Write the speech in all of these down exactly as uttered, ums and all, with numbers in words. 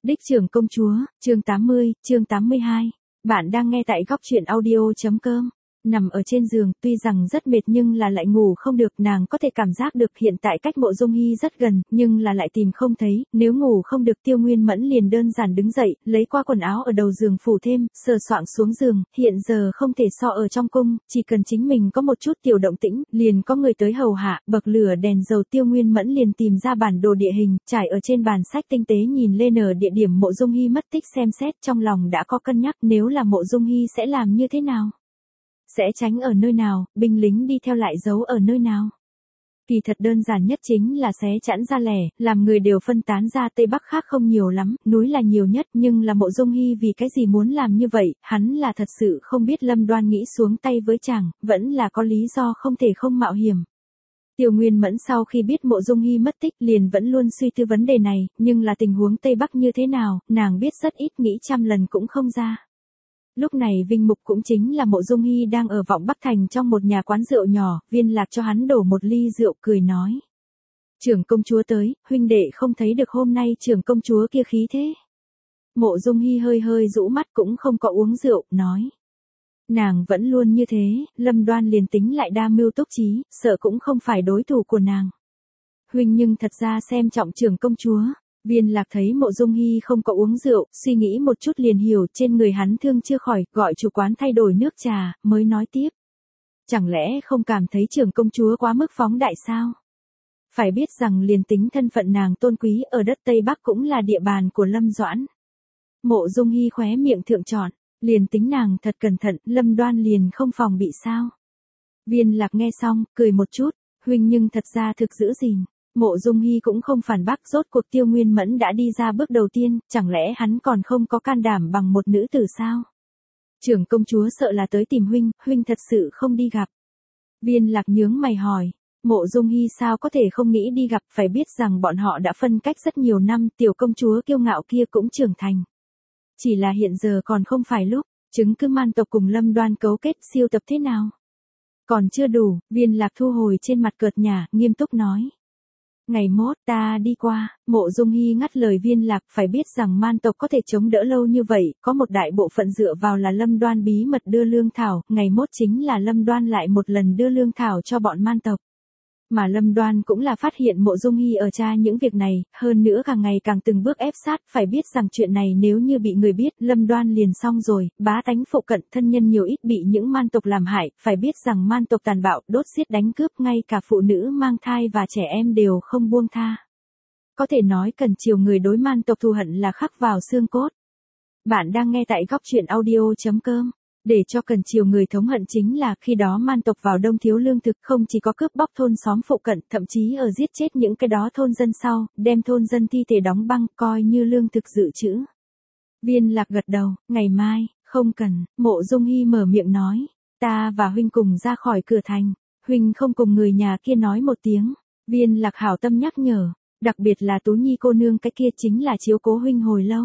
Đích trưởng công chúa, chương tám mươi, chương tám mươi hai. Bạn đang nghe tại góc truyện audio.com. Nằm ở trên giường, tuy rằng rất mệt nhưng là lại ngủ không được, nàng có thể cảm giác được hiện tại cách Mộ Dung Hy rất gần, nhưng là lại tìm không thấy, nếu ngủ không được Tiêu Nguyên Mẫn liền đơn giản đứng dậy, lấy qua quần áo ở đầu giường phủ thêm, sờ soạng xuống giường, hiện giờ không thể so ở trong cung, chỉ cần chính mình có một chút tiểu động tĩnh, liền có người tới hầu hạ, bậc lửa đèn dầu Tiêu Nguyên Mẫn liền tìm ra bản đồ địa hình, trải ở trên bàn sách tinh tế nhìn lên ở địa điểm Mộ Dung Hy mất tích xem xét, trong lòng đã có cân nhắc nếu là Mộ Dung Hy sẽ làm như thế nào. Sẽ tránh ở nơi nào, binh lính đi theo lại giấu ở nơi nào. Kỳ thật đơn giản nhất chính là xé chẵn ra lẻ, làm người đều phân tán ra Tây Bắc khác không nhiều lắm, núi là nhiều nhất, nhưng là Mộ Dung Hy vì cái gì muốn làm như vậy, hắn là thật sự không biết Lâm Đoan nghĩ xuống tay với chàng, vẫn là có lý do không thể không mạo hiểm. Tiêu Nguyên Mẫn sau khi biết Mộ Dung Hy mất tích liền vẫn luôn suy tư vấn đề này, nhưng là tình huống Tây Bắc như thế nào, nàng biết rất ít, nghĩ trăm lần cũng không ra. Lúc này Vinh Mục cũng chính là Mộ Dung Hy đang ở Vọng Bắc Thành trong một nhà quán rượu nhỏ, Viên Lạc cho hắn đổ một ly rượu cười nói. Trưởng công chúa tới, huynh đệ không thấy được hôm nay trưởng công chúa kia khí thế. Mộ Dung Hy hơi hơi rũ mắt cũng không có uống rượu, nói. Nàng vẫn luôn như thế, Lâm Đoan liền tính lại đa mưu túc trí, sợ cũng không phải đối thủ của nàng. Huynh nhưng thật ra xem trọng trưởng công chúa. Viên Lạc thấy Mộ Dung Hy không có uống rượu, suy nghĩ một chút liền hiểu trên người hắn thương chưa khỏi, gọi chủ quán thay đổi nước trà, mới nói tiếp. Chẳng lẽ không cảm thấy trưởng công chúa quá mức phóng đại sao? Phải biết rằng liền tính thân phận nàng tôn quý ở đất Tây Bắc cũng là địa bàn của Lâm Doãn. Mộ Dung Hy khóe miệng thượng trọn, liền tính nàng thật cẩn thận, Lâm Đoan liền không phòng bị sao? Viên Lạc nghe xong, cười một chút, huynh nhưng thật ra thực giữ gìn. Mộ Dung Hy cũng không phản bác, rốt cuộc Tiêu Nguyên Mẫn đã đi ra bước đầu tiên, chẳng lẽ hắn còn không có can đảm bằng một nữ tử sao? Trưởng công chúa sợ là tới tìm huynh, huynh thật sự không đi gặp. Viên Lạc nhướng mày hỏi, Mộ Dung Hy sao có thể không nghĩ đi gặp, phải biết rằng bọn họ đã phân cách rất nhiều năm, tiểu công chúa kiêu ngạo kia cũng trưởng thành. Chỉ là hiện giờ còn không phải lúc, chứng cứ Man tộc cùng Lâm Đoan cấu kết siêu tập thế nào? Còn chưa đủ, Viên Lạc thu hồi trên mặt cợt nhả, nghiêm túc nói. Ngày mốt ta đi qua, Mộ Dung Hy ngắt lời Viên Lạc, phải biết rằng Man tộc có thể chống đỡ lâu như vậy, có một đại bộ phận dựa vào là Lâm Đoan bí mật đưa lương thảo, ngày mốt chính là Lâm Đoan lại một lần đưa lương thảo cho bọn Man tộc. Mà Lâm Đoan cũng là phát hiện Mộ Dung Hy ở tra những việc này, hơn nữa càng ngày càng từng bước ép sát, phải biết rằng chuyện này nếu như bị người biết, Lâm Đoan liền xong rồi, bá tánh phụ cận thân nhân nhiều ít bị những Man tộc làm hại, phải biết rằng Man tộc tàn bạo, đốt giết đánh cướp, ngay cả phụ nữ mang thai và trẻ em đều không buông tha. Có thể nói cần chiều người đối Man tộc thù hận là khắc vào xương cốt. Bạn đang nghe tại góc truyện audio.com. Để cho cần chiều người thống hận chính là khi đó Man tộc vào đông thiếu lương thực, không chỉ có cướp bóc thôn xóm phụ cận, thậm chí ở giết chết những cái đó thôn dân sau, đem thôn dân thi thể đóng băng, coi như lương thực dự trữ. Viên Lạc gật đầu, ngày mai, không cần, Mộ Dung Hy mở miệng nói, ta và huynh cùng ra khỏi cửa thành, huynh không cùng người nhà kia nói một tiếng. Viên Lạc hảo tâm nhắc nhở, đặc biệt là Tú Nhi cô nương cái kia chính là chiếu cố huynh hồi lâu.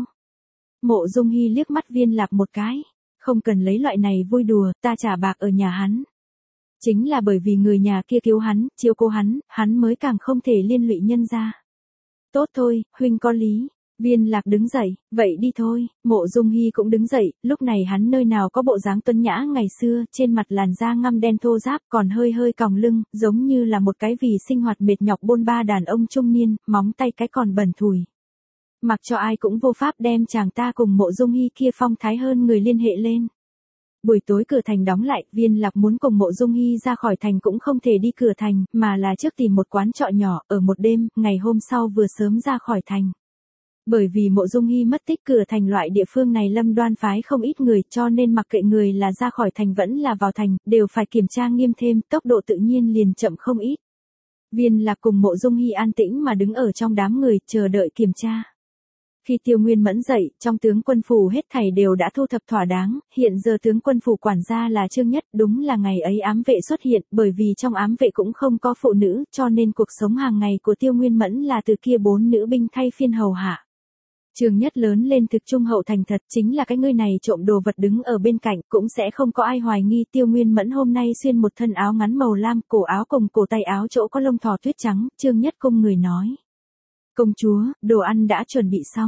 Mộ Dung Hy liếc mắt Viên Lạc một cái. Không cần lấy loại này vui đùa, ta trả bạc ở nhà hắn. Chính là bởi vì người nhà kia cứu hắn, chiếu cố hắn, hắn mới càng không thể liên lụy nhân ra. Tốt thôi, huynh có lý. Viên Lạc đứng dậy, vậy đi thôi. Mộ Dung Hy cũng đứng dậy, lúc này hắn nơi nào có bộ dáng tuấn nhã ngày xưa, trên mặt làn da ngăm đen thô ráp, còn hơi hơi còng lưng, giống như là một cái vì sinh hoạt mệt nhọc bôn ba đàn ông trung niên, móng tay cái còn bẩn thùi. Mặc cho ai cũng vô pháp đem chàng ta cùng Mộ Dung Hy kia phong thái hơn người liên hệ lên. Buổi tối cửa thành đóng lại, Viên Lạc muốn cùng Mộ Dung Hy ra khỏi thành cũng không thể đi cửa thành, mà là trước tìm một quán trọ nhỏ, ở một đêm, ngày hôm sau vừa sớm ra khỏi thành. Bởi vì Mộ Dung Hy mất tích, cửa thành loại địa phương này Lâm Đoan phái không ít người, cho nên mặc kệ người là ra khỏi thành vẫn là vào thành, đều phải kiểm tra nghiêm thêm, tốc độ tự nhiên liền chậm không ít. Viên Lạc cùng Mộ Dung Hy an tĩnh mà đứng ở trong đám người, chờ đợi kiểm tra. Khi Tiêu Nguyên Mẫn dậy, trong tướng quân phủ hết thảy đều đã thu thập thỏa đáng, hiện giờ tướng quân phủ quản gia là Trương Nhất, đúng là ngày ấy ám vệ xuất hiện, bởi vì trong ám vệ cũng không có phụ nữ, cho nên cuộc sống hàng ngày của Tiêu Nguyên Mẫn là từ kia bốn nữ binh thay phiên hầu hạ. Trương Nhất lớn lên thực trung hậu thành thật, chính là cái người này trộm đồ vật đứng ở bên cạnh, cũng sẽ không có ai hoài nghi. Tiêu Nguyên Mẫn hôm nay xuyên một thân áo ngắn màu lam, cổ áo cùng cổ tay áo chỗ có lông thỏ tuyết trắng, Trương Nhất cung người nói. Công chúa, đồ ăn đã chuẩn bị xong.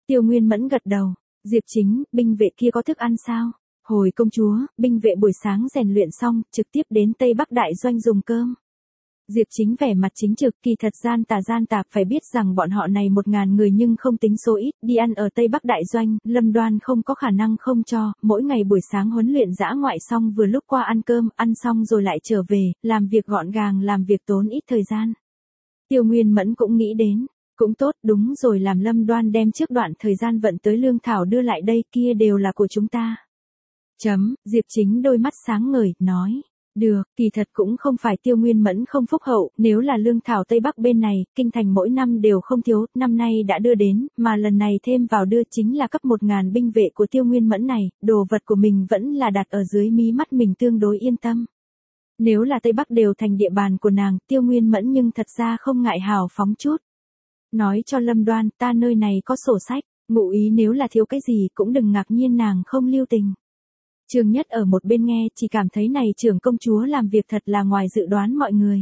Tiêu Nguyên Mẫn gật đầu. Diệp Chính, binh vệ kia có thức ăn sao? Hồi công chúa, binh vệ buổi sáng rèn luyện xong, trực tiếp đến Tây Bắc Đại Doanh dùng cơm. Diệp Chính vẻ mặt chính trực, kỳ thật gian tà gian tạp, phải biết rằng bọn họ này một ngàn người nhưng không tính số ít, đi ăn ở Tây Bắc Đại Doanh, Lâm Đoan không có khả năng không cho, mỗi ngày buổi sáng huấn luyện dã ngoại xong vừa lúc qua ăn cơm, ăn xong rồi lại trở về, làm việc gọn gàng, làm việc tốn ít thời gian. Tiêu Nguyên Mẫn cũng nghĩ đến, cũng tốt, đúng rồi, làm Lâm Đoan đem trước đoạn thời gian vận tới lương thảo đưa lại đây, kia đều là của chúng ta. Chấm, Diệp Chính đôi mắt sáng ngời, nói. Được, kỳ thật cũng không phải Tiêu Nguyên Mẫn không phúc hậu, nếu là lương thảo Tây Bắc bên này, kinh thành mỗi năm đều không thiếu, năm nay đã đưa đến, mà lần này thêm vào đưa chính là cấp một ngàn binh vệ của Tiêu Nguyên Mẫn này, đồ vật của mình vẫn là đặt ở dưới mí mắt mình tương đối yên tâm. Nếu là Tây Bắc đều thành địa bàn của nàng, Tiêu Nguyên Mẫn nhưng thật ra không ngại hào phóng chút. Nói cho Lâm Đoan, ta nơi này có sổ sách, ngụ ý nếu là thiếu cái gì cũng đừng ngạc nhiên nàng không lưu tình. Trương Nhất ở một bên nghe, chỉ cảm thấy này trưởng công chúa làm việc thật là ngoài dự đoán mọi người.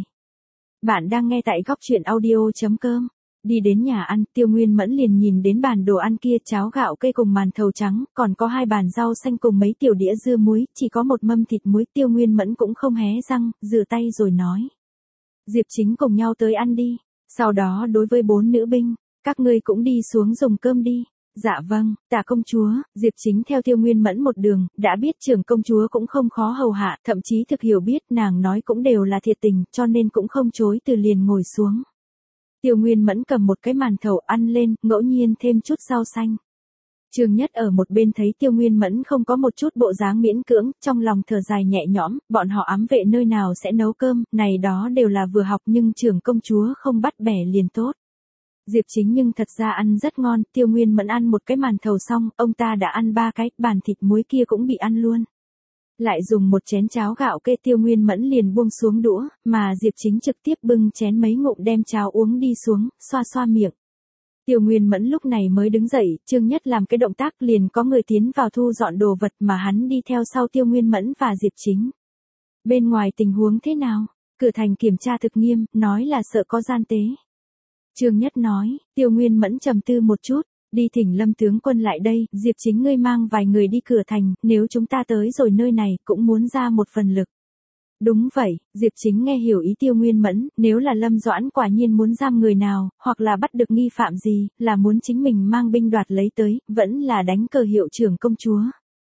Bạn đang nghe tại góc truyện audio.com. Đi đến nhà ăn, Tiêu Nguyên Mẫn liền nhìn đến bàn đồ ăn kia, cháo gạo cây cùng màn thầu trắng, còn có hai bàn rau xanh cùng mấy tiểu đĩa dưa muối, chỉ có một mâm thịt muối. Tiêu Nguyên Mẫn cũng không hé răng, rửa tay rồi nói. Diệp Chính cùng nhau tới ăn đi. Sau đó đối với bốn nữ binh, các ngươi cũng đi xuống dùng cơm đi. Dạ vâng, tả công chúa. Diệp Chính theo Tiêu Nguyên Mẫn một đường, đã biết trưởng công chúa cũng không khó hầu hạ, thậm chí thực hiểu biết nàng nói cũng đều là thiệt tình, cho nên cũng không chối từ liền ngồi xuống. Tiêu Nguyên Mẫn cầm một cái màn thầu ăn lên, ngẫu nhiên thêm chút rau xanh. Trương Nhất ở một bên thấy Tiêu Nguyên Mẫn không có một chút bộ dáng miễn cưỡng, trong lòng thở dài nhẹ nhõm, bọn họ ám vệ nơi nào sẽ nấu cơm, này đó đều là vừa học nhưng trưởng công chúa không bắt bẻ liền tốt. Diệp Chính nhưng thật ra ăn rất ngon, Tiêu Nguyên Mẫn ăn một cái màn thầu xong, ông ta đã ăn ba cái, bàn thịt muối kia cũng bị ăn luôn. Lại dùng một chén cháo gạo kê, Tiêu Nguyên Mẫn liền buông xuống đũa, mà Diệp Chính trực tiếp bưng chén mấy ngụm đem cháo uống đi xuống, xoa xoa miệng. Tiêu Nguyên Mẫn lúc này mới đứng dậy, Trương Nhất làm cái động tác liền có người tiến vào thu dọn đồ vật mà hắn đi theo sau Tiêu Nguyên Mẫn và Diệp Chính. Bên ngoài tình huống thế nào? Cửa thành kiểm tra thực nghiêm, nói là sợ có gian tế. Trương Nhất nói, Tiêu Nguyên Mẫn trầm tư một chút, đi thỉnh Lâm tướng quân lại đây, Diệp Chính ngươi mang vài người đi cửa thành, nếu chúng ta tới rồi nơi này cũng muốn ra một phần lực. Đúng vậy, Diệp Chính nghe hiểu ý Tiêu Nguyên Mẫn, nếu là Lâm Doãn quả nhiên muốn giam người nào, hoặc là bắt được nghi phạm gì, là muốn chính mình mang binh đoạt lấy tới, vẫn là đánh cờ hiệu trưởng công chúa.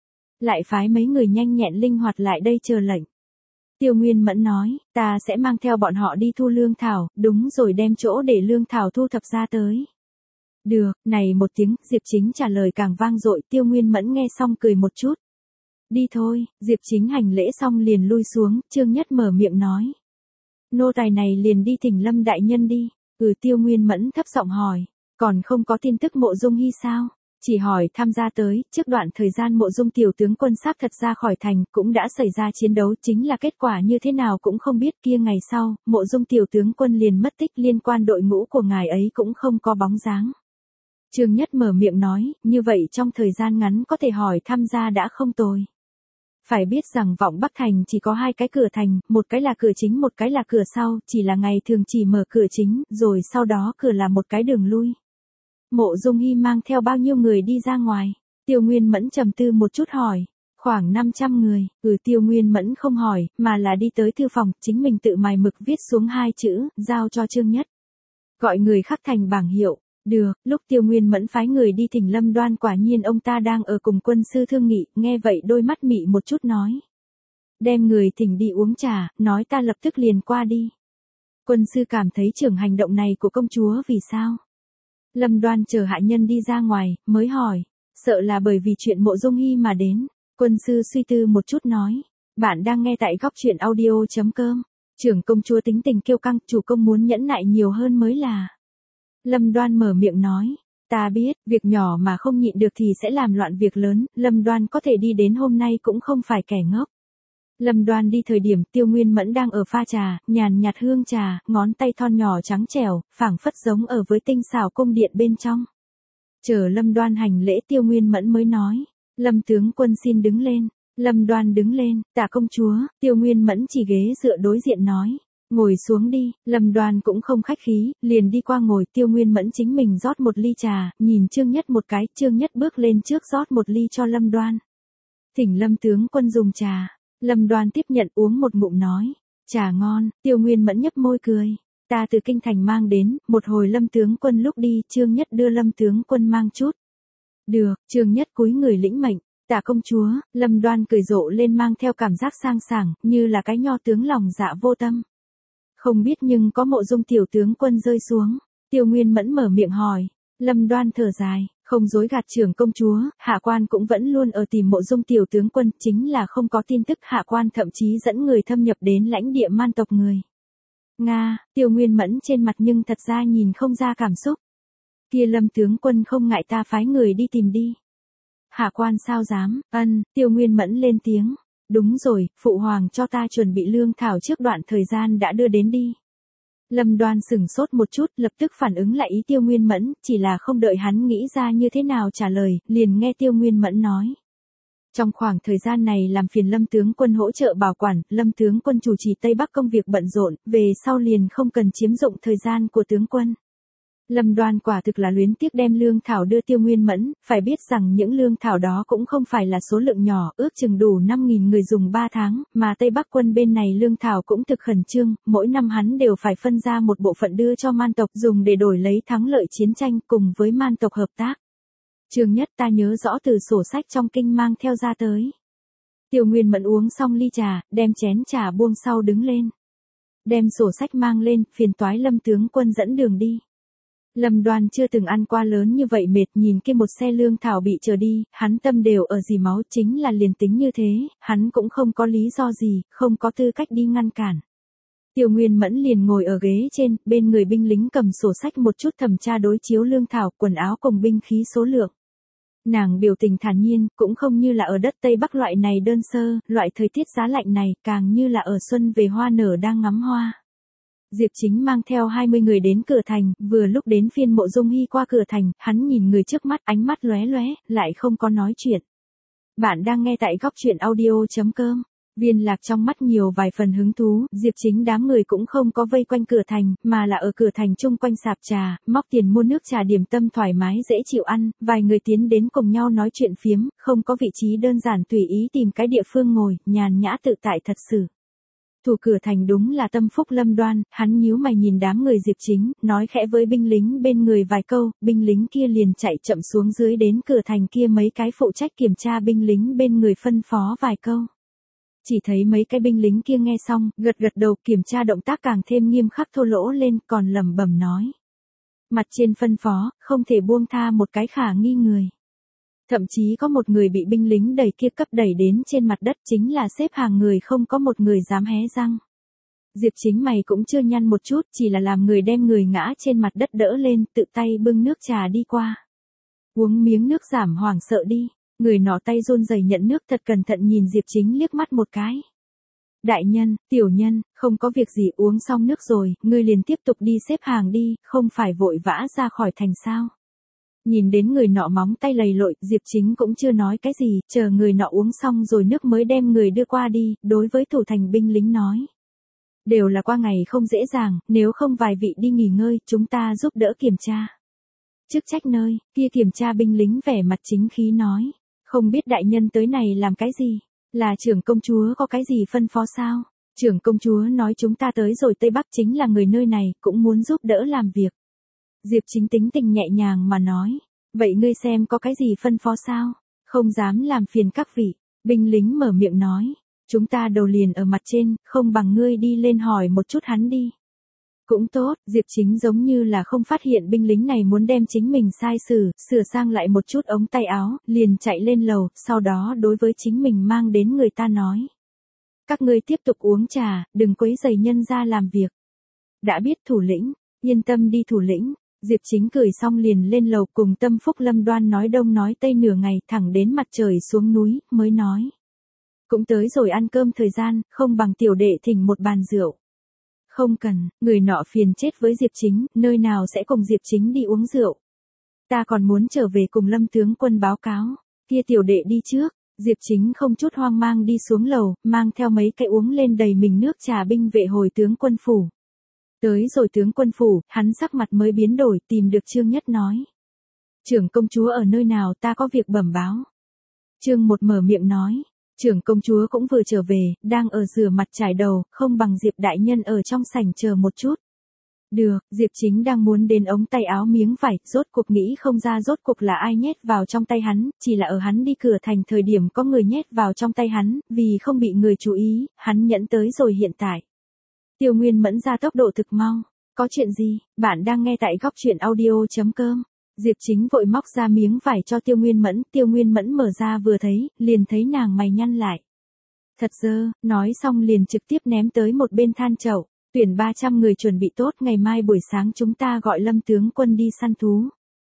Lại phái mấy người nhanh nhẹn linh hoạt lại đây chờ lệnh. Tiêu Nguyên Mẫn nói, ta sẽ mang theo bọn họ đi thu lương thảo, đúng rồi đem chỗ để lương thảo thu thập ra tới. Được, này một tiếng, Diệp Chính trả lời càng vang dội, Tiêu Nguyên Mẫn nghe xong cười một chút. Đi thôi, Diệp Chính hành lễ xong liền lui xuống, Trương Nhất mở miệng nói. Nô tài này liền đi thỉnh Lâm đại nhân đi. Ừ, Tiêu Nguyên Mẫn thấp giọng hỏi, còn không có tin tức Mộ Dung Hy sao? Chỉ hỏi tham gia tới, trước đoạn thời gian Mộ Dung tiểu tướng quân xác thật ra khỏi thành, cũng đã xảy ra chiến đấu, chính là kết quả như thế nào cũng không biết. Kia ngày sau, Mộ Dung tiểu tướng quân liền mất tích, liên quan đội ngũ của ngài ấy cũng không có bóng dáng. Trương Nhất mở miệng nói, như vậy trong thời gian ngắn có thể hỏi tham gia đã không tồi. Phải biết rằng Vọng Bắc Thành chỉ có hai cái cửa thành, một cái là cửa chính một cái là cửa sau, chỉ là ngày thường chỉ mở cửa chính, rồi sau đó cửa là một cái đường lui. Mộ Dung Hy mang theo bao nhiêu người đi ra ngoài? Tiêu Nguyên Mẫn trầm tư một chút hỏi. Khoảng năm trăm người. Ừ, Tiêu Nguyên Mẫn không hỏi, mà là đi tới thư phòng, chính mình tự mài mực viết xuống hai chữ, giao cho Trương Nhất. Gọi người khắc thành bảng hiệu. Được, lúc Tiêu Nguyên Mẫn phái người đi thỉnh Lâm Đoan, quả nhiên ông ta đang ở cùng quân sư thương nghị, nghe vậy đôi mắt mị một chút nói. Đem người thỉnh đi uống trà, nói ta lập tức liền qua đi. Quân sư cảm thấy trưởng hành động này của công chúa vì sao? Lâm Đoan chờ hạ nhân đi ra ngoài, mới hỏi, sợ là bởi vì chuyện Mộ Dung Hy mà đến. Quân sư suy tư một chút nói, bạn đang nghe tại góc truyện audio.com. Trưởng công chúa tính tình kiêu căng, chủ công muốn nhẫn nại nhiều hơn mới là. Lâm Đoan mở miệng nói, ta biết, việc nhỏ mà không nhịn được thì sẽ làm loạn việc lớn, Lâm Đoan có thể đi đến hôm nay cũng không phải kẻ ngốc. Lâm Đoan đi thời điểm Tiêu Nguyên Mẫn đang ở pha trà, nhàn nhạt hương trà, ngón tay thon nhỏ trắng trẻo, phảng phất giống ở với tinh xảo cung điện bên trong. Chờ Lâm Đoan hành lễ Tiêu Nguyên Mẫn mới nói, Lâm tướng quân xin đứng lên. Lâm Đoan đứng lên, tạ công chúa. Tiêu Nguyên Mẫn chỉ ghế dựa đối diện nói, Ngồi xuống đi, Lâm Đoan cũng không khách khí, liền đi qua ngồi. Tiêu Nguyên Mẫn chính mình rót một ly trà, nhìn Trương Nhất một cái, Trương Nhất bước lên trước rót một ly cho Lâm Đoan. Thỉnh Lâm tướng quân dùng trà. Lâm Đoan tiếp nhận uống một ngụm nói, trà ngon. Tiêu Nguyên Mẫn nhấp môi cười, ta từ kinh thành mang đến, một hồi Lâm tướng quân lúc đi, Trương Nhất đưa Lâm tướng quân mang chút. Được, Trương Nhất cúi người lĩnh mệnh. Tạ công chúa. Lâm Đoan cười rộ lên mang theo cảm giác sang sảng, như là cái nho tướng lòng dạ vô tâm. Không biết nhưng có mộ dung tiểu tướng quân rơi xuống. Tiêu Nguyên Mẫn mở miệng hỏi. Lâm Đoan thở dài, không dối gạt trưởng công chúa, hạ quan cũng vẫn luôn ở tìm mộ dung tiểu tướng quân, chính là không có tin tức. Hạ quan thậm chí dẫn người thâm nhập đến lãnh địa man tộc người. Nga. Tiêu Nguyên Mẫn trên mặt nhưng thật ra nhìn không ra cảm xúc. Kia Lâm tướng quân không ngại ta phái người đi tìm đi. Hạ quan sao dám. Ân. Tiêu Nguyên Mẫn lên tiếng. Đúng rồi, phụ hoàng cho ta chuẩn bị lương thảo trước đoạn thời gian đã đưa đến đi. Lâm Đoan sửng sốt một chút, lập tức phản ứng lại ý Tiêu Nguyên Mẫn, chỉ là không đợi hắn nghĩ ra như thế nào trả lời, liền nghe Tiêu Nguyên Mẫn nói. Trong khoảng thời gian này làm phiền Lâm tướng quân hỗ trợ bảo quản, Lâm tướng quân chủ trì Tây Bắc công việc bận rộn, về sau liền không cần chiếm dụng thời gian của tướng quân. Lâm Đoan quả thực là luyến tiếc đem lương thảo đưa Tiêu Nguyên Mẫn, phải biết rằng những lương thảo đó cũng không phải là số lượng nhỏ, ước chừng đủ năm nghìn người dùng ba tháng, mà Tây Bắc quân bên này lương thảo cũng thực khẩn trương, mỗi năm hắn đều phải phân ra một bộ phận đưa cho man tộc dùng để đổi lấy thắng lợi chiến tranh cùng với man tộc hợp tác. Trương Nhất ta nhớ rõ từ sổ sách trong kinh mang theo ra tới. Tiêu Nguyên Mẫn uống xong ly trà, đem chén trà buông sau đứng lên. Đem sổ sách mang lên, phiền toái Lâm tướng quân dẫn đường đi. Lâm Đoan chưa từng ăn qua lớn như vậy mệt, nhìn kia một xe lương thảo bị chờ đi, hắn tâm đều ở dì máu, chính là liền tính như thế, hắn cũng không có lý do gì, không có tư cách đi ngăn cản. Tiêu Nguyên Mẫn liền ngồi ở ghế trên, bên người binh lính cầm sổ sách một chút thẩm tra đối chiếu lương thảo, quần áo cùng binh khí số lượng. Nàng biểu tình thản nhiên, cũng không như là ở đất Tây Bắc loại này đơn sơ, loại thời tiết giá lạnh này, càng như là ở xuân về hoa nở đang ngắm hoa. Diệp Chính mang theo hai mươi người đến cửa thành, vừa lúc đến phiên Mộ Dung Hy qua cửa thành, hắn nhìn người trước mắt, ánh mắt lóe lóe, lại không có nói chuyện. Bạn đang nghe tại góc truyện audio chấm com. Viên Lạc trong mắt nhiều vài phần hứng thú, Diệp Chính đám người cũng không có vây quanh cửa thành, mà là ở cửa thành chung quanh sạp trà, móc tiền mua nước trà điểm tâm thoải mái dễ chịu ăn, vài người tiến đến cùng nhau nói chuyện phiếm, không có vị trí đơn giản tùy ý tìm cái địa phương ngồi, nhàn nhã tự tại thật sự. Thủ cửa thành đúng là tâm phúc Lâm Đoan, hắn nhíu mày nhìn đám người Diệp Chính, nói khẽ với binh lính bên người vài câu, binh lính kia liền chạy chậm xuống dưới đến cửa thành kia mấy cái phụ trách kiểm tra binh lính bên người phân phó vài câu. Chỉ thấy mấy cái binh lính kia nghe xong, gật gật đầu, kiểm tra động tác càng thêm nghiêm khắc thô lỗ lên, còn lẩm bẩm nói. Mặt trên phân phó, không thể buông tha một cái khả nghi người. Thậm chí có một người bị binh lính đẩy kia cấp đẩy đến trên mặt đất, chính là xếp hàng người không có một người dám hé răng. Diệp Chính mày cũng chưa nhăn một chút, chỉ là làm người đem người ngã trên mặt đất đỡ lên, tự tay bưng nước trà đi qua. Uống miếng nước giảm hoảng sợ đi. Người nọ tay run rẩy nhận nước, thật cẩn thận nhìn Diệp Chính liếc mắt một cái. Đại nhân, tiểu nhân, không có việc gì, uống xong nước rồi, ngươi liền tiếp tục đi xếp hàng đi, không phải vội vã ra khỏi thành sao. Nhìn đến người nọ móng tay lầy lội, Diệp Chính cũng chưa nói cái gì, chờ người nọ uống xong rồi nước mới đem người đưa qua đi, đối với thủ thành binh lính nói. Đều là qua ngày không dễ dàng, nếu không vài vị đi nghỉ ngơi, chúng ta giúp đỡ kiểm tra. Chức trách nơi, kia kiểm tra binh lính vẻ mặt chính khí nói. Không biết đại nhân tới này làm cái gì? Là trưởng công chúa có cái gì phân phó sao? Trưởng công chúa nói chúng ta tới rồi Tây Bắc chính là người nơi này, cũng muốn giúp đỡ làm việc. Diệp Chính tính tình nhẹ nhàng mà nói. Vậy ngươi xem có cái gì phân phó sao? Không dám làm phiền các vị. Binh lính mở miệng nói. Chúng ta đầu liền ở mặt trên, không bằng ngươi đi lên hỏi một chút hắn đi. Cũng tốt, Diệp Chính giống như là không phát hiện binh lính này muốn đem chính mình sai xử, sửa sang lại một chút ống tay áo, liền chạy lên lầu, sau đó đối với chính mình mang đến người ta nói. Các ngươi tiếp tục uống trà, đừng quấy rầy nhân ra làm việc. Đã biết thủ lĩnh, yên tâm đi thủ lĩnh. Diệp Chính cười xong liền lên lầu cùng tâm phúc Lâm Đoan nói đông nói tây nửa ngày, thẳng đến mặt trời xuống núi, mới nói. Cũng tới rồi ăn cơm thời gian, không bằng tiểu đệ thỉnh một bàn rượu. Không cần, người nọ phiền chết với Diệp Chính, nơi nào sẽ cùng Diệp Chính đi uống rượu. Ta còn muốn trở về cùng Lâm tướng quân báo cáo, kia tiểu đệ đi trước. Diệp Chính không chút hoang mang đi xuống lầu, mang theo mấy cái uống lên đầy mình nước trà binh vệ hồi tướng quân phủ. Tới rồi tướng quân phủ, hắn sắc mặt mới biến đổi, tìm được Trương Nhất nói. Trưởng công chúa ở nơi nào, ta có việc bẩm báo. Trương Một mở miệng nói. Trưởng công chúa cũng vừa trở về, đang ở rửa mặt trải đầu, không bằng Diệp đại nhân ở trong sảnh chờ một chút. Được, Diệp Chính đang muốn đến ống tay áo miếng vải, rốt cuộc nghĩ không ra rốt cuộc là ai nhét vào trong tay hắn, chỉ là ở hắn đi cửa thành thời điểm có người nhét vào trong tay hắn, vì không bị người chú ý, hắn nhẫn tới rồi hiện tại. Tiêu Nguyên Mẫn ra tốc độ thực mau. Có chuyện gì, bạn đang nghe tại góc truyện audio.com. Diệp Chính vội móc ra miếng vải cho Tiêu Nguyên Mẫn, Tiêu Nguyên Mẫn mở ra vừa thấy, liền thấy nàng mày nhăn lại. Thật dơ, nói xong liền trực tiếp ném tới một bên than chậu. Tuyển ba trăm người chuẩn bị tốt, ngày mai buổi sáng chúng ta gọi Lâm tướng quân đi săn thú.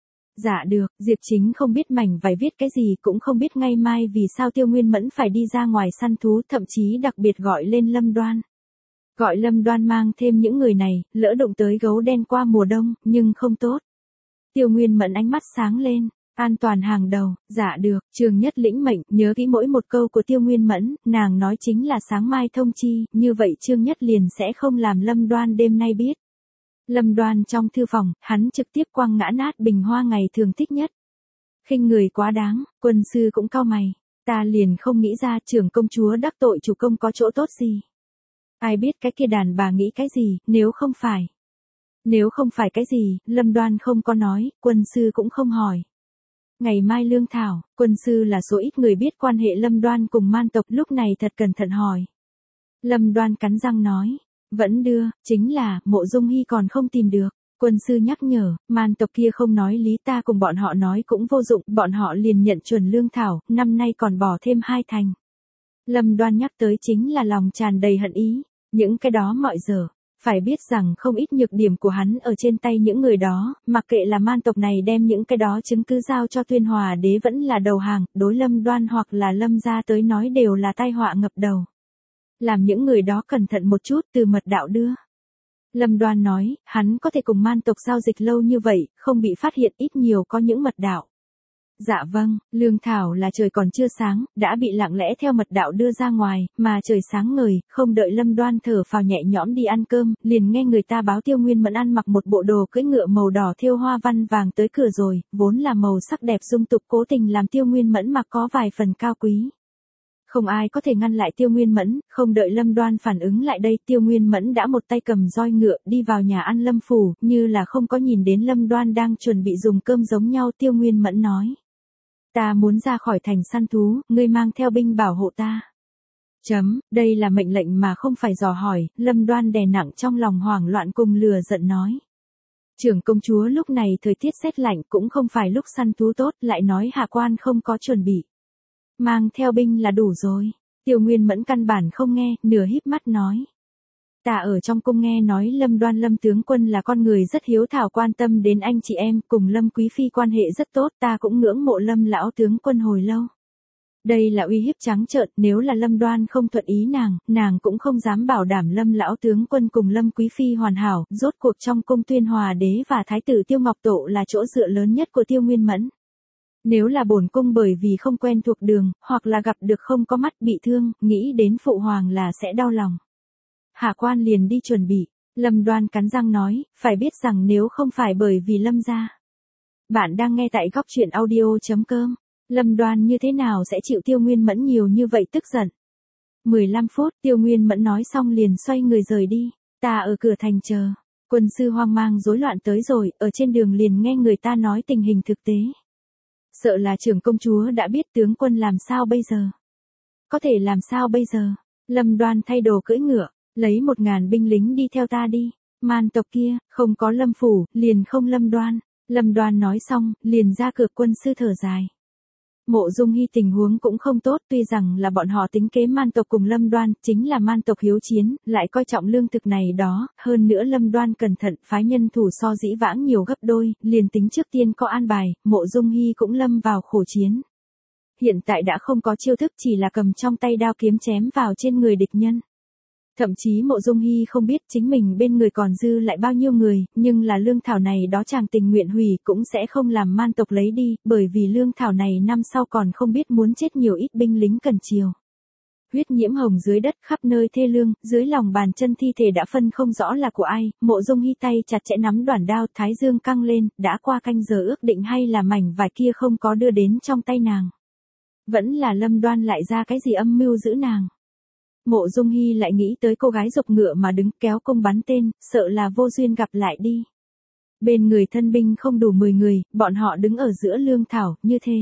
Dạ được, Diệp Chính không biết mảnh vải viết cái gì, cũng không biết ngày mai vì sao Tiêu Nguyên Mẫn phải đi ra ngoài săn thú, thậm chí đặc biệt gọi lên Lâm Đoan. Gọi Lâm Đoan mang thêm những người này, lỡ đụng tới gấu đen qua mùa đông, nhưng không tốt. Tiêu Nguyên Mẫn ánh mắt sáng lên, an toàn hàng đầu, dạ được, Trương Nhất lĩnh mệnh, nhớ kỹ mỗi một câu của Tiêu Nguyên Mẫn, nàng nói chính là sáng mai thông chi, như vậy Trương Nhất liền sẽ không làm Lâm Đoan đêm nay biết. Lâm Đoan trong thư phòng, hắn trực tiếp quăng ngã nát bình hoa ngày thường thích nhất. Khinh người quá đáng, quân sư cũng cau mày, ta liền không nghĩ ra trưởng công chúa đắc tội chủ công có chỗ tốt gì. Ai biết cái kia đàn bà nghĩ cái gì, nếu không phải. Nếu không phải cái gì, Lâm Đoan không có nói, quân sư cũng không hỏi. Ngày mai lương thảo, quân sư là số ít người biết quan hệ Lâm Đoan cùng man tộc, lúc này thật cẩn thận hỏi. Lâm Đoan cắn răng nói, vẫn đưa, chính là, Mộ Dung Hy còn không tìm được. Quân sư nhắc nhở, man tộc kia không nói lý, ta cùng bọn họ nói cũng vô dụng, bọn họ liền nhận chuẩn lương thảo, năm nay còn bỏ thêm hai thành. Lâm Đoan nhắc tới chính là lòng tràn đầy hận ý, những cái đó mọi giờ. Phải biết rằng không ít nhược điểm của hắn ở trên tay những người đó, mặc kệ là man tộc này đem những cái đó chứng cứ giao cho Tuyên Hòa đế vẫn là đầu hàng, đối Lâm Đoan hoặc là Lâm gia tới nói đều là tai họa ngập đầu. Làm những người đó cẩn thận một chút, từ mật đạo đưa. Lâm Đoan nói, hắn có thể cùng man tộc giao dịch lâu như vậy, không bị phát hiện, ít nhiều có những mật đạo. Dạ vâng, lương thảo là trời còn chưa sáng, đã bị lặng lẽ theo mật đạo đưa ra ngoài, mà trời sáng ngời, không đợi Lâm Đoan thở phào nhẹ nhõm đi ăn cơm, liền nghe người ta báo Tiêu Nguyên Mẫn ăn mặc một bộ đồ cưỡi ngựa màu đỏ thêu hoa văn vàng tới cửa rồi, vốn là màu sắc đẹp dung tục, cố tình làm Tiêu Nguyên Mẫn mặc có vài phần cao quý. Không ai có thể ngăn lại Tiêu Nguyên Mẫn, không đợi Lâm Đoan phản ứng lại đây, Tiêu Nguyên Mẫn đã một tay cầm roi ngựa, đi vào nhà ăn Lâm phủ, như là không có nhìn đến Lâm Đoan đang chuẩn bị dùng cơm giống nhau. Tiêu Nguyên Mẫn nói. Ta muốn ra khỏi thành săn thú, ngươi mang theo binh bảo hộ ta. Chấm, đây là mệnh lệnh mà không phải dò hỏi, Lâm Đoan đè nặng trong lòng hoảng loạn cùng lừa giận nói. Trưởng công chúa lúc này thời tiết rét lạnh cũng không phải lúc săn thú tốt, lại nói hạ quan không có chuẩn bị. Mang theo binh là đủ rồi. Tiêu Nguyên Mẫn căn bản không nghe, nửa híp mắt nói. Ta ở trong cung nghe nói Lâm Đoan Lâm tướng quân là con người rất hiếu thảo, quan tâm đến anh chị em, cùng Lâm quý phi quan hệ rất tốt, ta cũng ngưỡng mộ Lâm lão tướng quân hồi lâu. Đây là uy hiếp trắng trợn, nếu là Lâm Đoan không thuận ý nàng, nàng cũng không dám bảo đảm Lâm lão tướng quân cùng Lâm quý phi hoàn hảo, rốt cuộc trong cung Tuyên Hòa đế và thái tử Tiêu Ngọc Tổ là chỗ dựa lớn nhất của Tiêu Nguyên Mẫn. Nếu là bổn cung bởi vì không quen thuộc đường, hoặc là gặp được không có mắt bị thương, nghĩ đến phụ hoàng là sẽ đau lòng. Hạ quan liền đi chuẩn bị, Lâm Đoan cắn răng nói, phải biết rằng nếu không phải bởi vì Lâm gia. Bạn đang nghe tại góc truyện audio.com, Lâm Đoan như thế nào sẽ chịu Tiêu Nguyên Mẫn nhiều như vậy tức giận. mười lăm phút, Tiêu Nguyên Mẫn nói xong liền xoay người rời đi, ta ở cửa thành chờ. Quân sư hoang mang rối loạn tới rồi, ở trên đường liền nghe người ta nói tình hình thực tế. Sợ là trưởng công chúa đã biết, tướng quân làm sao bây giờ? Có thể làm sao bây giờ? Lâm Đoan thay đồ cưỡi ngựa, lấy một ngàn binh lính đi theo ta đi. Man tộc kia, không có Lâm phủ, liền không Lâm Đoan. Lâm Đoan nói xong, liền ra cửa. Quân sư thở dài. Mộ Dung Hy tình huống cũng không tốt, tuy rằng là bọn họ tính kế man tộc cùng Lâm Đoan, chính là man tộc hiếu chiến, lại coi trọng lương thực này đó, hơn nữa Lâm Đoan cẩn thận, phái nhân thủ so dĩ vãng nhiều gấp đôi, liền tính trước tiên có an bài, Mộ Dung Hy cũng lâm vào khổ chiến. Hiện tại đã không có chiêu thức, chỉ là cầm trong tay đao kiếm chém vào trên người địch nhân. Thậm chí Mộ Dung Hy không biết chính mình bên người còn dư lại bao nhiêu người, nhưng là lương thảo này đó chàng tình nguyện hủy cũng sẽ không làm man tộc lấy đi, bởi vì lương thảo này năm sau còn không biết muốn chết nhiều ít binh lính cần chiều. Huyết nhiễm hồng dưới đất khắp nơi thê lương, dưới lòng bàn chân thi thể đã phân không rõ là của ai, Mộ Dung Hy tay chặt chẽ nắm đoản đao, thái dương căng lên, đã qua canh giờ ước định hay là mảnh vải kia không có đưa đến trong tay nàng. Vẫn là Lâm Đoan lại ra cái gì âm mưu giữ nàng. Mộ Dung Hy lại nghĩ tới cô gái dục ngựa mà đứng kéo cung bắn tên, sợ là vô duyên gặp lại đi. Bên người thân binh không đủ mười người, bọn họ đứng ở giữa lương thảo, như thế.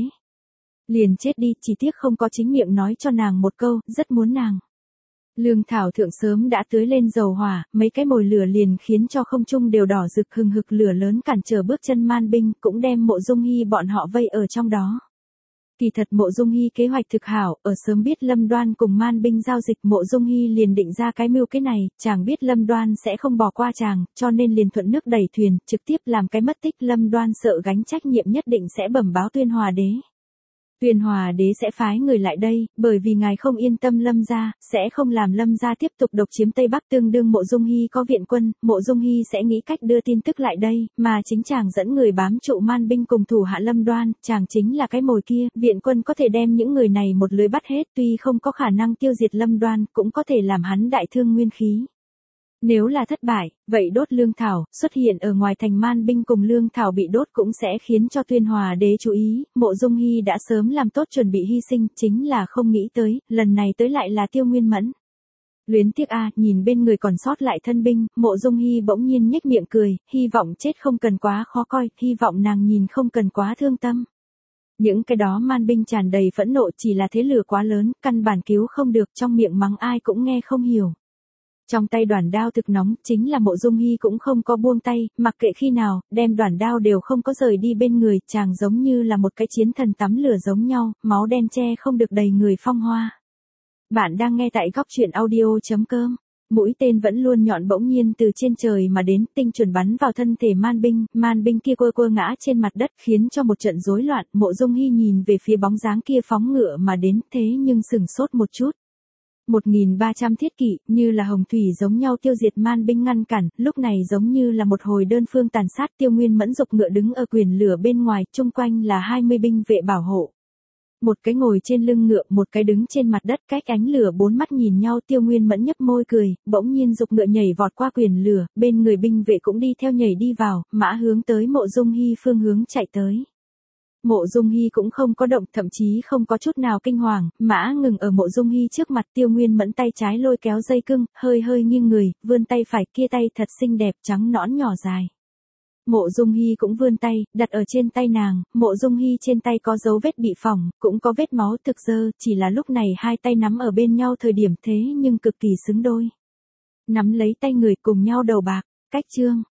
Liền chết đi, chỉ tiếc không có chính miệng nói cho nàng một câu, rất muốn nàng. Lương thảo thượng sớm đã tưới lên dầu hỏa, mấy cái mồi lửa liền khiến cho không trung đều đỏ rực hừng hực lửa lớn cản trở bước chân man binh, cũng đem Mộ Dung Hy bọn họ vây ở trong đó. Kỳ thật Mộ Dung Hy kế hoạch thực hảo, ở sớm biết Lâm Đoan cùng man binh giao dịch Mộ Dung Hy liền định ra cái mưu cái này, chàng biết Lâm Đoan sẽ không bỏ qua chàng, cho nên liền thuận nước đẩy thuyền, trực tiếp làm cái mất tích. Lâm Đoan sợ gánh trách nhiệm nhất định sẽ bẩm báo Tuyên Hòa đế. Tuyên Hòa đế sẽ phái người lại đây, bởi vì ngài không yên tâm Lâm gia, sẽ không làm Lâm gia tiếp tục độc chiếm Tây Bắc. Tương đương Mộ Dung Hy có viện quân, Mộ Dung Hy sẽ nghĩ cách đưa tin tức lại đây, mà chính chàng dẫn người bám trụ man binh cùng thủ hạ Lâm Đoan, chàng chính là cái mồi kia, viện quân có thể đem những người này một lưới bắt hết, tuy không có khả năng tiêu diệt Lâm Đoan, cũng có thể làm hắn đại thương nguyên khí. Nếu là thất bại, vậy đốt lương thảo, xuất hiện ở ngoài thành man binh cùng lương thảo bị đốt cũng sẽ khiến cho Tuyên Hòa đế chú ý, Mộ Dung Hy đã sớm làm tốt chuẩn bị hy sinh, chính là không nghĩ tới, lần này tới lại là Tiêu Nguyên Mẫn. Luyến tiếc a, nhìn bên người còn sót lại thân binh, Mộ Dung Hy bỗng nhiên nhếch miệng cười, hy vọng chết không cần quá khó coi, hy vọng nàng nhìn không cần quá thương tâm. Những cái đó man binh tràn đầy phẫn nộ, chỉ là thế lửa quá lớn, căn bản cứu không được, trong miệng mắng ai cũng nghe không hiểu. Trong tay đoản đao thực nóng, chính là Mộ Dung Hy cũng không có buông tay, mặc kệ khi nào, đem đoản đao đều không có rời đi bên người, chàng giống như là một cái chiến thần tắm lửa giống nhau, máu đen che không được đầy người phong hoa. Bạn đang nghe tại góc truyện audio chấm com. Mũi tên vẫn luôn nhọn bỗng nhiên từ trên trời mà đến, tinh chuẩn bắn vào thân thể man binh, man binh kia quơ quơ ngã trên mặt đất khiến cho một trận rối loạn. Mộ Dung Hy nhìn về phía bóng dáng kia phóng ngựa mà đến, thế nhưng sừng sốt một chút. một nghìn ba trăm thiết kỵ, như là hồng thủy giống nhau tiêu diệt man binh ngăn cản, lúc này giống như là một hồi đơn phương tàn sát. Tiêu Nguyên Mẫn dục ngựa đứng ở quyền lửa bên ngoài, chung quanh là hai mươi binh vệ bảo hộ. Một cái ngồi trên lưng ngựa, một cái đứng trên mặt đất, cách ánh lửa bốn mắt nhìn nhau. Tiêu Nguyên Mẫn nhấp môi cười, bỗng nhiên dục ngựa nhảy vọt qua quyền lửa, bên người binh vệ cũng đi theo nhảy đi vào, mã hướng tới Mộ Dung Hy phương hướng chạy tới. Mộ Dung Hy cũng không có động, thậm chí không có chút nào kinh hoàng, mã ngừng ở Mộ Dung Hy trước mặt. Tiêu Nguyên Mẫn tay trái lôi kéo dây cưng, hơi hơi nghiêng người, vươn tay phải, kia tay thật xinh đẹp, trắng nõn nhỏ dài. Mộ Dung Hy cũng vươn tay, đặt ở trên tay nàng. Mộ Dung Hy trên tay có dấu vết bị phỏng, cũng có vết máu thực dơ, chỉ là lúc này hai tay nắm ở bên nhau thời điểm thế nhưng cực kỳ xứng đôi. Nắm lấy tay người cùng nhau đầu bạc, cách chương.